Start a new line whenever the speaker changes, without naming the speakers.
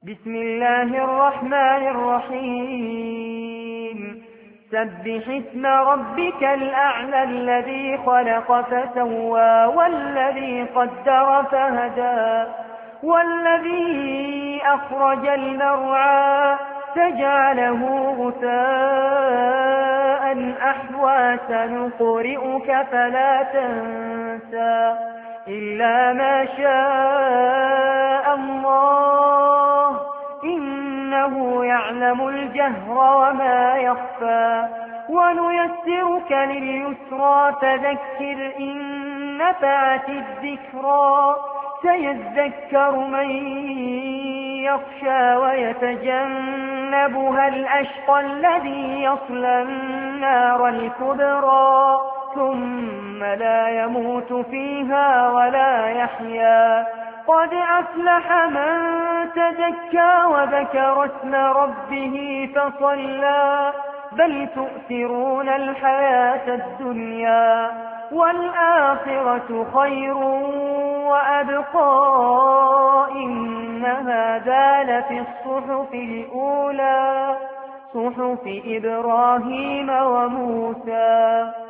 بسم الله الرحمن الرحيم سبح اسم ربك الأعلى الذي خلق فسوى والذي قدر فهدى والذي أخرج المرعى فجعله غثاء أحوى سنقرئك فلا تنسى إلا ما شاء الله إنه يعلم الجهر وما يخفى ونيسرك لليسرى فذكر إن نفعت الذكرى سيذكر من يخشى ويتجنبها الأشقى الذي يصلى النار الكبرى ثم لا يموت فيها ولا يحيا قد أفلح من تزكى وذكر اسم ربه فصلى بل تؤثرون الحياة الدنيا والآخرة خير وأبقى إن هذا لفي الصحف الأولى صحف إبراهيم وموسى.